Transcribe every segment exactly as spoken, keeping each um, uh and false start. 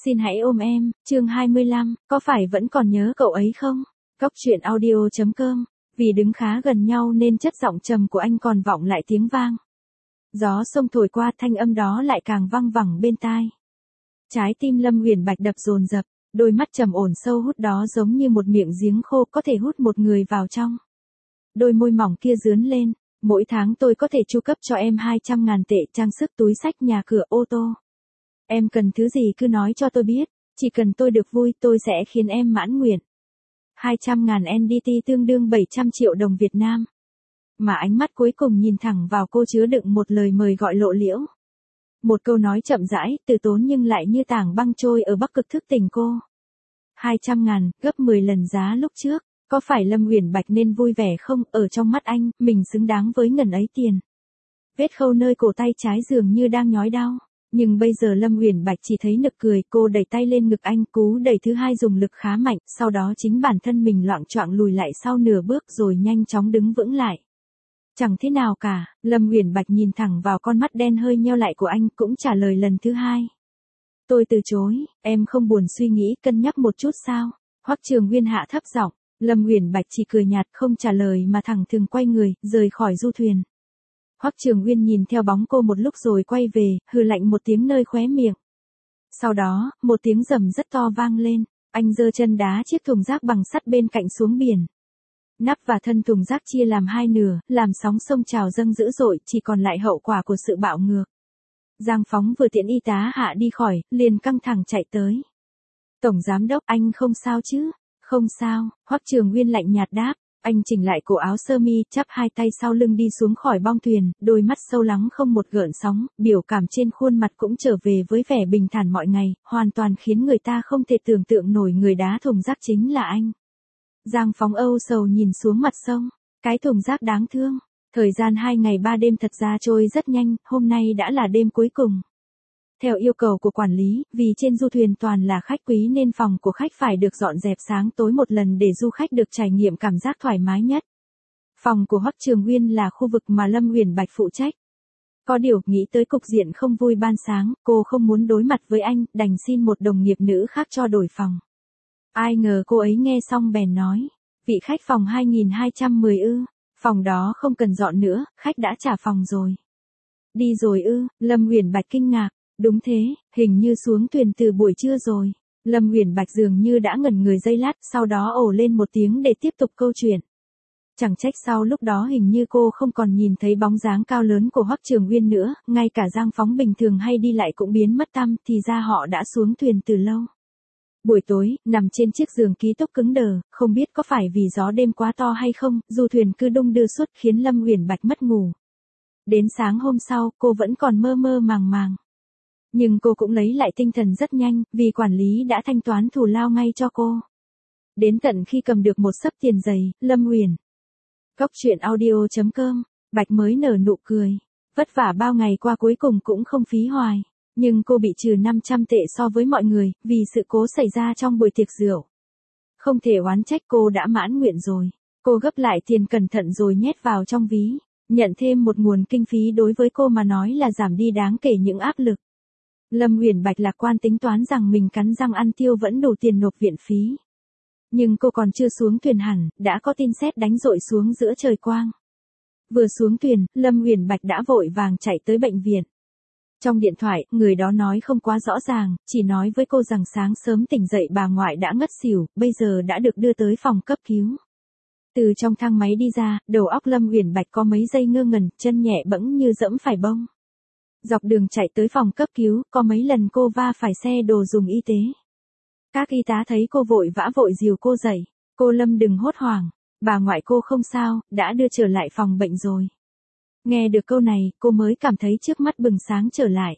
Xin hãy ôm em, chương hai mươi lăm, có phải vẫn còn nhớ cậu ấy không? Cóc truyện audio chấm com, vì đứng khá gần nhau nên chất giọng trầm của anh còn vọng lại tiếng vang. Gió sông thổi qua, thanh âm đó lại càng văng vẳng bên tai. Trái tim Lâm Uyển Bạch đập dồn dập, đôi mắt trầm ổn sâu hút đó giống như một miệng giếng khô có thể hút một người vào trong. Đôi môi mỏng kia dướn lên, mỗi tháng tôi có thể chu cấp cho em hai trăm ngàn tệ trang sức, túi xách, nhà cửa, ô tô. Em cần thứ gì cứ nói cho tôi biết, chỉ cần tôi được vui tôi sẽ khiến em mãn nguyện. hai trăm ngàn en đê tê tương đương bảy trăm triệu đồng Việt Nam. Mà ánh mắt cuối cùng nhìn thẳng vào cô chứa đựng một lời mời gọi lộ liễu. Một câu nói chậm rãi, từ tốn nhưng lại như tảng băng trôi ở Bắc Cực thức tỉnh cô. hai trăm ngàn, gấp mười lần giá lúc trước, có phải Lâm Uyển Bạch nên vui vẻ không? Ở trong mắt anh, mình xứng đáng với ngần ấy tiền. Vết khâu nơi cổ tay trái dường như đang nhói đau. Nhưng bây giờ Lâm Uyển Bạch chỉ thấy nực cười, cô đẩy tay lên ngực anh, cú đẩy thứ hai dùng lực khá mạnh, sau đó chính bản thân mình loạng choạng lùi lại sau nửa bước rồi nhanh chóng đứng vững lại. Chẳng thế nào cả, Lâm Uyển Bạch nhìn thẳng vào con mắt đen hơi nheo lại của anh, cũng trả lời lần thứ hai. Tôi từ chối, em không buồn suy nghĩ cân nhắc một chút sao? Hoắc Trường Nguyên hạ thấp giọng, Lâm Uyển Bạch chỉ cười nhạt không trả lời mà thẳng thừng quay người, rời khỏi du thuyền. Hoắc Trường Nguyên nhìn theo bóng cô một lúc rồi quay về, hừ lạnh một tiếng nơi khóe miệng. Sau đó, một tiếng rầm rất to vang lên, anh giơ chân đá chiếc thùng rác bằng sắt bên cạnh xuống biển. Nắp và thân thùng rác chia làm hai nửa, làm sóng sông trào dâng dữ dội, chỉ còn lại hậu quả của sự bạo ngược. Giang Phóng vừa tiễn y tá Hạ đi khỏi, liền căng thẳng chạy tới. Tổng giám đốc, anh không sao chứ? Không sao, Hoắc Trường Nguyên lạnh nhạt đáp. Anh chỉnh lại cổ áo sơ mi, chắp hai tay sau lưng đi xuống khỏi bong thuyền, đôi mắt sâu lắng không một gợn sóng, biểu cảm trên khuôn mặt cũng trở về với vẻ bình thản mọi ngày, hoàn toàn khiến người ta không thể tưởng tượng nổi người đá thùng rác chính là anh. Giang Phóng âu sầu nhìn xuống mặt sông, cái thùng rác đáng thương. Thời gian hai ngày ba đêm thật ra trôi rất nhanh, hôm nay đã là đêm cuối cùng. Theo yêu cầu của quản lý, vì trên du thuyền toàn là khách quý nên phòng của khách phải được dọn dẹp sáng tối một lần để du khách được trải nghiệm cảm giác thoải mái nhất. Phòng của Hoắc Trường Nguyên là khu vực mà Lâm Uyển Bạch phụ trách. Có điều, nghĩ tới cục diện không vui ban sáng, cô không muốn đối mặt với anh, đành xin một đồng nghiệp nữ khác cho đổi phòng. Ai ngờ cô ấy nghe xong bèn nói, vị khách phòng hai nghìn hai trăm mười ư, phòng đó không cần dọn nữa, khách đã trả phòng rồi. Đi rồi ư? Lâm Uyển Bạch kinh ngạc. Đúng thế, hình như xuống thuyền từ buổi trưa rồi. Lâm Uyển Bạch dường như đã ngẩn người giây lát, sau đó ồ lên một tiếng để tiếp tục câu chuyện. Chẳng trách sau lúc đó hình như cô không còn nhìn thấy bóng dáng cao lớn của Hoắc Trường Nguyên nữa, ngay cả Giang Phóng bình thường hay đi lại cũng biến mất tăm, thì ra họ đã xuống thuyền từ lâu. Buổi tối, nằm trên chiếc giường ký túc cứng đờ, không biết có phải vì gió đêm quá to hay không, du thuyền cứ đung đưa suốt khiến Lâm Uyển Bạch mất ngủ. Đến sáng hôm sau, cô vẫn còn mơ mơ màng màng. Nhưng cô cũng lấy lại tinh thần rất nhanh, vì quản lý đã thanh toán thù lao ngay cho cô. Đến tận khi cầm được một xấp tiền dày, Lâm Uyển. Cóc truyện audio chấm com, Bạch mới nở nụ cười. Vất vả bao ngày qua cuối cùng cũng không phí hoài. Nhưng cô bị trừ năm trăm tệ so với mọi người, vì sự cố xảy ra trong buổi tiệc rượu. Không thể oán trách, cô đã mãn nguyện rồi. Cô gấp lại tiền cẩn thận rồi nhét vào trong ví. Nhận thêm một nguồn kinh phí đối với cô mà nói là giảm đi đáng kể những áp lực. Lâm Uyển Bạch lạc quan tính toán rằng mình cắn răng ăn tiêu vẫn đủ tiền nộp viện phí. Nhưng cô còn chưa xuống thuyền hẳn, đã có tin sét đánh rội xuống giữa trời quang. Vừa xuống thuyền, Lâm Uyển Bạch đã vội vàng chạy tới bệnh viện. Trong điện thoại, người đó nói không quá rõ ràng, chỉ nói với cô rằng sáng sớm tỉnh dậy bà ngoại đã ngất xỉu, bây giờ đã được đưa tới phòng cấp cứu. Từ trong thang máy đi ra, đầu óc Lâm Uyển Bạch có mấy giây ngơ ngẩn, chân nhẹ bẫng như dẫm phải bông. Dọc đường chạy tới phòng cấp cứu, có mấy lần cô va phải xe đồ dùng y tế. Các y tá thấy cô vội vã vội dìu cô dậy. Cô Lâm đừng hốt hoảng, bà ngoại cô không sao, đã đưa trở lại phòng bệnh rồi. Nghe được câu này, cô mới cảm thấy trước mắt bừng sáng trở lại.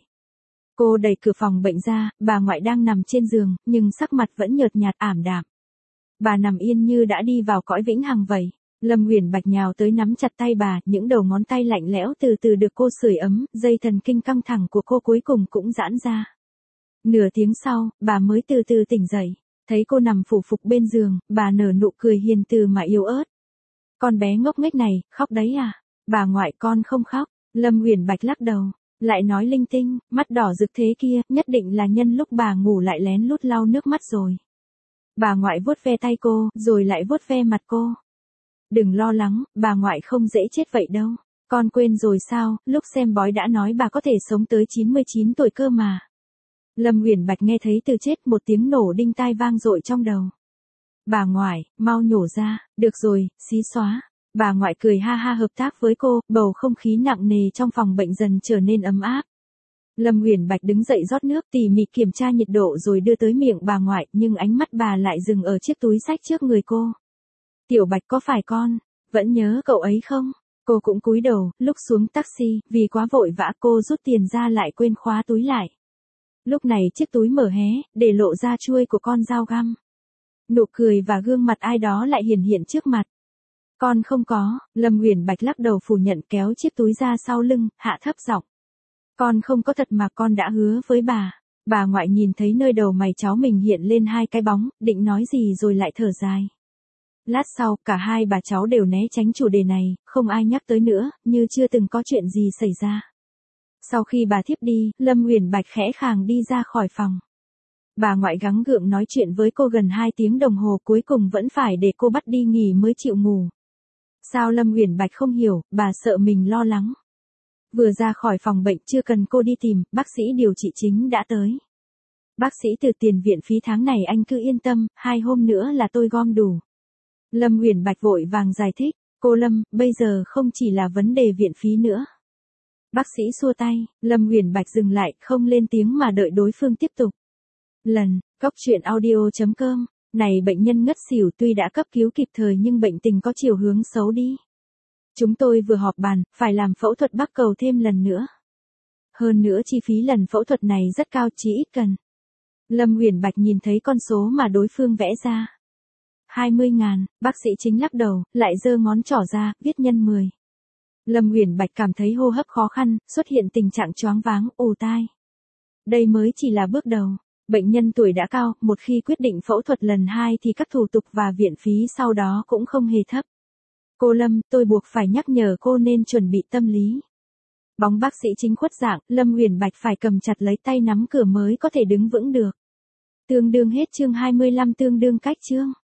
Cô đẩy cửa phòng bệnh ra, bà ngoại đang nằm trên giường, nhưng sắc mặt vẫn nhợt nhạt ảm đạm. Bà nằm yên như đã đi vào cõi vĩnh hằng vậy. Lâm Uyển Bạch nhào tới nắm chặt tay bà, những đầu ngón tay lạnh lẽo từ từ được cô sưởi ấm, dây thần kinh căng thẳng của cô cuối cùng cũng giãn ra. Nửa tiếng sau, bà mới từ từ tỉnh dậy, thấy cô nằm phủ phục bên giường, bà nở nụ cười hiền từ mà yếu ớt. Con bé ngốc nghếch này, khóc đấy à? Bà ngoại con không khóc. Lâm Uyển Bạch lắc đầu. Lại nói linh tinh, mắt đỏ rực thế kia, nhất định là nhân lúc bà ngủ lại lén lút lau nước mắt rồi. Bà ngoại vuốt ve tay cô, rồi lại vuốt ve mặt cô. Đừng lo lắng, bà ngoại không dễ chết vậy đâu. Con quên rồi sao, lúc xem bói đã nói bà có thể sống tới chín mươi chín tuổi cơ mà. Lâm Uyển Bạch nghe thấy từ chết một tiếng nổ đinh tai vang dội trong đầu. Bà ngoại, mau nhổ ra, được rồi, xí xóa. Bà ngoại cười ha ha hợp tác với cô, bầu không khí nặng nề trong phòng bệnh dần trở nên ấm áp. Lâm Uyển Bạch đứng dậy rót nước tỉ mỉ kiểm tra nhiệt độ rồi đưa tới miệng bà ngoại, nhưng ánh mắt bà lại dừng ở chiếc túi xách trước người cô. Tiểu Bạch có phải con, vẫn nhớ cậu ấy không? Cô cũng cúi đầu, lúc xuống taxi, vì quá vội vã cô rút tiền ra lại quên khóa túi lại. Lúc này chiếc túi mở hé, để lộ ra chuôi của con dao găm. Nụ cười và gương mặt ai đó lại hiển hiện trước mặt. Con không có, Lâm Uyển Bạch lắc đầu phủ nhận kéo chiếc túi ra sau lưng, hạ thấp giọng. Con không có thật mà con đã hứa với bà. Bà ngoại nhìn thấy nơi đầu mày cháu mình hiện lên hai cái bóng, định nói gì rồi lại thở dài. Lát sau, cả hai bà cháu đều né tránh chủ đề này, không ai nhắc tới nữa, như chưa từng có chuyện gì xảy ra. Sau khi bà thiếp đi, Lâm Uyển Bạch khẽ khàng đi ra khỏi phòng. Bà ngoại gắng gượng nói chuyện với cô gần hai tiếng đồng hồ cuối cùng vẫn phải để cô bắt đi nghỉ mới chịu ngủ. Sao Lâm Uyển Bạch không hiểu, bà sợ mình lo lắng. Vừa ra khỏi phòng bệnh chưa cần cô đi tìm, bác sĩ điều trị chính đã tới. Bác sĩ từ tiền viện phí tháng này anh cứ yên tâm, hai hôm nữa là tôi gom đủ. Lâm Uyển Bạch vội vàng giải thích, cô Lâm, bây giờ không chỉ là vấn đề viện phí nữa. Bác sĩ xua tay, Lâm Uyển Bạch dừng lại, không lên tiếng mà đợi đối phương tiếp tục. Lần, góc truyện audio chấm com, này bệnh nhân ngất xỉu tuy đã cấp cứu kịp thời nhưng bệnh tình có chiều hướng xấu đi. Chúng tôi vừa họp bàn, phải làm phẫu thuật bắc cầu thêm lần nữa. Hơn nữa chi phí lần phẫu thuật này rất cao chỉ ít cần. Lâm Uyển Bạch nhìn thấy con số mà đối phương vẽ ra. hai mươi ngàn, bác sĩ chính lắc đầu, lại giơ ngón trỏ ra, viết nhân mười. Lâm Uyển Bạch cảm thấy hô hấp khó khăn, xuất hiện tình trạng choáng váng, ù tai. Đây mới chỉ là bước đầu. Bệnh nhân tuổi đã cao, một khi quyết định phẫu thuật lần hai thì các thủ tục và viện phí sau đó cũng không hề thấp. Cô Lâm, tôi buộc phải nhắc nhở cô nên chuẩn bị tâm lý. Bóng bác sĩ chính khuất dạng, Lâm Uyển Bạch phải cầm chặt lấy tay nắm cửa mới có thể đứng vững được. Tương đương hết chương hai mươi lăm tương đương cách chương.